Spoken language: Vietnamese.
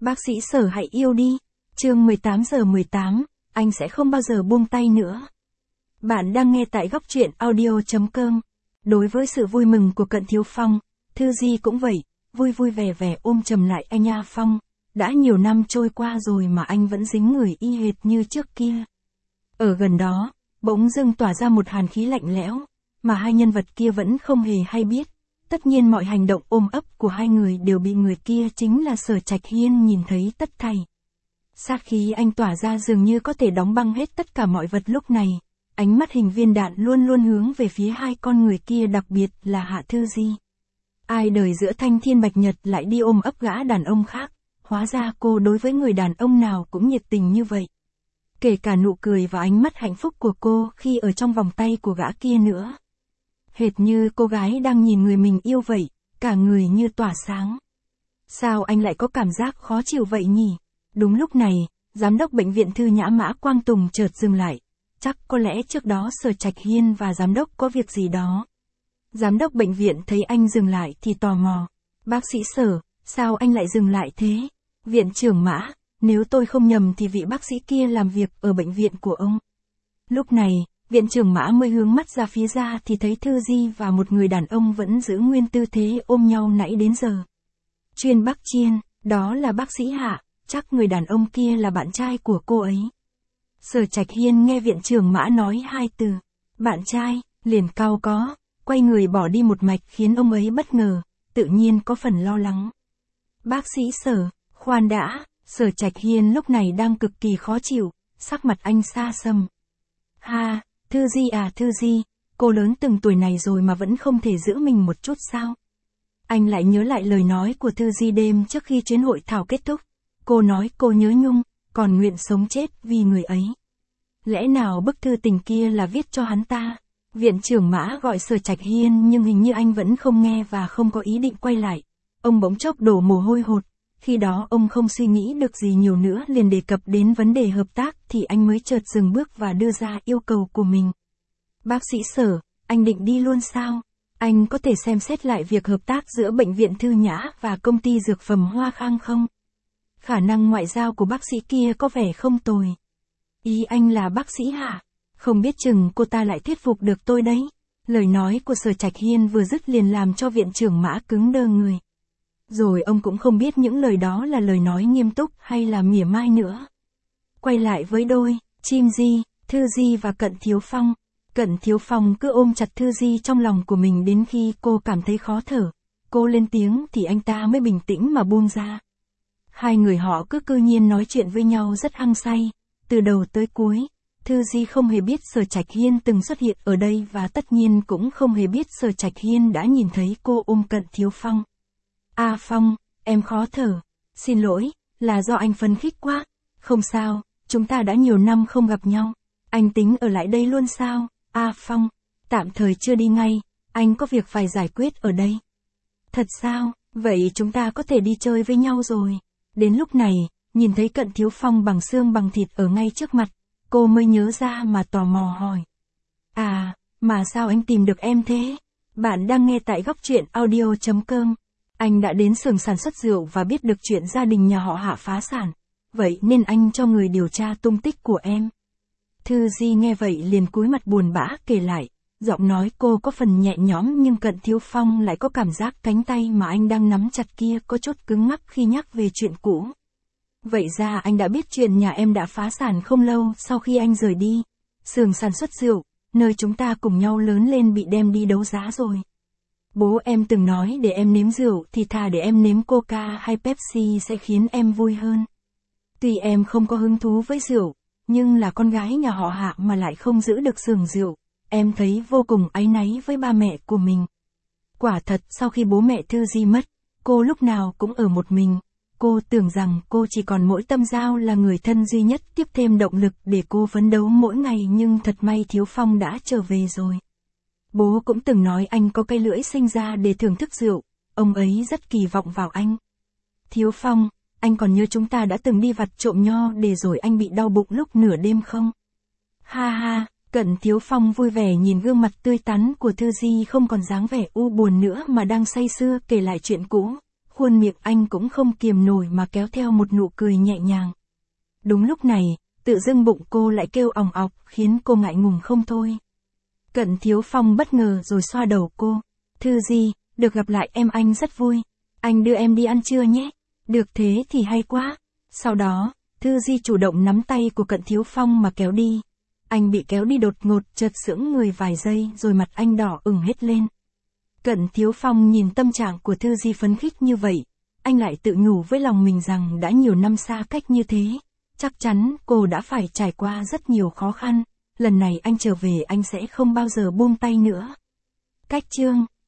Bác sĩ Sở hãy yêu đi. Chương 18 giờ 18, anh sẽ không bao giờ buông tay nữa. Bạn đang nghe tại góc truyện audio.com. Đối với sự vui mừng của Cận Thiếu Phong, Thư Di cũng vậy, vui vui vẻ vẻ ôm chầm lại anh A Phong. Đã nhiều năm trôi qua rồi mà anh vẫn dính người y hệt như trước kia. Ở gần đó, bỗng dưng tỏa ra một hàn khí lạnh lẽo, mà hai nhân vật kia vẫn không hề hay biết. Tất nhiên mọi hành động ôm ấp của hai người đều bị người kia chính là Sở Trạch Hiên nhìn thấy tất thảy. Sát khí anh tỏa ra dường như có thể đóng băng hết tất cả mọi vật lúc này. Ánh mắt hình viên đạn luôn luôn hướng về phía hai con người kia, đặc biệt là Hạ Thư Di. Ai đời giữa thanh thiên bạch nhật lại đi ôm ấp gã đàn ông khác, hóa ra cô đối với người đàn ông nào cũng nhiệt tình như vậy. Kể cả nụ cười và ánh mắt hạnh phúc của cô khi ở trong vòng tay của gã kia nữa. Hệt như cô gái đang nhìn người mình yêu vậy, cả người như tỏa sáng. Sao anh lại có cảm giác khó chịu vậy nhỉ? Đúng lúc này, giám đốc bệnh viện Thư Nhã Mã Quang Tùng chợt dừng lại. Chắc có lẽ trước đó Sở Trạch Hiên và giám đốc có việc gì đó. Giám đốc bệnh viện thấy anh dừng lại thì tò mò. Bác sĩ Sở, sao anh lại dừng lại thế? Viện trưởng Mã, nếu tôi không nhầm thì vị bác sĩ kia làm việc ở bệnh viện của ông. Lúc này, viện trưởng Mã mới hướng mắt ra phía ra thì thấy Thư Di và một người đàn ông vẫn giữ nguyên tư thế ôm nhau nãy đến giờ. Chuyên Bắc Chiên, đó là bác sĩ Hạ, chắc người đàn ông kia là bạn trai của cô ấy. Sở Trạch Hiên nghe viện trưởng Mã nói hai từ, bạn trai, liền cau có, quay người bỏ đi một mạch khiến ông ấy bất ngờ, tự nhiên có phần lo lắng. Bác sĩ Sở, khoan đã, Sở Trạch Hiên lúc này đang cực kỳ khó chịu, sắc mặt anh xa sầm. Ha, Thư Di à Thư Di, cô lớn từng tuổi này rồi mà vẫn không thể giữ mình một chút sao? Anh lại nhớ lại lời nói của Thư Di đêm trước khi chuyến hội thảo kết thúc. Cô nói cô nhớ nhung, còn nguyện sống chết vì người ấy. Lẽ nào bức thư tình kia là viết cho hắn ta? Viện trưởng Mã gọi Sở Trạch Hiên nhưng hình như anh vẫn không nghe và không có ý định quay lại. Ông bỗng chốc đổ mồ hôi hột. Khi đó ông không suy nghĩ được gì nhiều nữa, liền đề cập đến vấn đề hợp tác thì anh mới chợt dừng bước và đưa ra yêu cầu của mình. Bác sĩ Sở, anh định đi luôn sao? Anh có thể xem xét lại việc hợp tác giữa bệnh viện Thư Nhã và công ty dược phẩm Hoa Khang không? Khả năng ngoại giao của bác sĩ kia có vẻ không tồi. Ý anh là bác sĩ Hạ, không biết chừng cô ta lại thuyết phục được tôi đấy. Lời nói của Sở Trạch Hiên vừa dứt liền làm cho viện trưởng Mã cứng đơ người. Rồi ông cũng không biết những lời đó là lời nói nghiêm túc hay là mỉa mai nữa. Quay lại với đôi, Chim Di, Thư Di và Cận Thiếu Phong. Cận Thiếu Phong cứ ôm chặt Thư Di trong lòng của mình đến khi cô cảm thấy khó thở. Cô lên tiếng thì anh ta mới bình tĩnh mà buông ra. Hai người họ cứ cư nhiên nói chuyện với nhau rất hăng say, từ đầu tới cuối. Thư Di không hề biết Sở Trạch Hiên từng xuất hiện ở đây và tất nhiên cũng không hề biết Sở Trạch Hiên đã nhìn thấy cô ôm Cận Thiếu Phong. A Phong, em khó thở. Xin lỗi, là do anh phấn khích quá. Không sao, chúng ta đã nhiều năm không gặp nhau. Anh tính ở lại đây luôn sao? A Phong, tạm thời chưa đi ngay, anh có việc phải giải quyết ở đây. Thật sao, vậy chúng ta có thể đi chơi với nhau rồi. Đến lúc này, nhìn thấy Cận Thiếu Phong bằng xương bằng thịt ở ngay trước mặt, cô mới nhớ ra mà tò mò hỏi. À, mà sao anh tìm được em thế? Bạn đang nghe tại góc truyện audio.com. Anh đã đến xưởng sản xuất rượu và biết được chuyện gia đình nhà họ Hạ phá sản. Vậy nên anh cho người điều tra tung tích của em. Thư Di nghe vậy liền cúi mặt buồn bã kể lại. Giọng nói cô có phần nhẹ nhõm nhưng Cận Thiếu Phong lại có cảm giác cánh tay mà anh đang nắm chặt kia có chút cứng ngắc khi nhắc về chuyện cũ. Vậy ra anh đã biết chuyện nhà em đã phá sản không lâu sau khi anh rời đi. Xưởng sản xuất rượu, nơi chúng ta cùng nhau lớn lên bị đem đi đấu giá rồi. Bố em từng nói để em nếm rượu thì thà để em nếm Coca hay Pepsi sẽ khiến em vui hơn. Tuy em không có hứng thú với rượu, nhưng là con gái nhà họ Hạ mà lại không giữ được xưởng rượu. Em thấy vô cùng áy náy với ba mẹ của mình. Quả thật sau khi bố mẹ Thư Di mất, cô lúc nào cũng ở một mình. Cô tưởng rằng cô chỉ còn mỗi Tâm Giao là người thân duy nhất tiếp thêm động lực để cô phấn đấu mỗi ngày, nhưng thật may Thiếu Phong đã trở về rồi. Bố cũng từng nói anh có cái lưỡi sinh ra để thưởng thức rượu, ông ấy rất kỳ vọng vào anh. Thiếu Phong, anh còn nhớ chúng ta đã từng đi vặt trộm nho để rồi anh bị đau bụng lúc nửa đêm không? Ha ha. Cận Thiếu Phong vui vẻ nhìn gương mặt tươi tắn của Thư Di không còn dáng vẻ u buồn nữa mà đang say sưa kể lại chuyện cũ. Khuôn miệng anh cũng không kiềm nổi mà kéo theo một nụ cười nhẹ nhàng. Đúng lúc này, tự dưng bụng cô lại kêu òng ọc khiến cô ngại ngùng không thôi. Cận Thiếu Phong bất ngờ rồi xoa đầu cô. Thư Di, được gặp lại em anh rất vui. Anh đưa em đi ăn trưa nhé. Được thế thì hay quá. Sau đó, Thư Di chủ động nắm tay của Cận Thiếu Phong mà kéo đi. Anh bị kéo đi đột ngột chợt sững người vài giây rồi mặt anh đỏ ửng hết lên. Cận Thiếu Phong nhìn tâm trạng của Thư Di phấn khích như vậy. Anh lại tự nhủ với lòng mình rằng đã nhiều năm xa cách như thế. Chắc chắn cô đã phải trải qua rất nhiều khó khăn. Lần này anh trở về anh sẽ không bao giờ buông tay nữa. Cách chương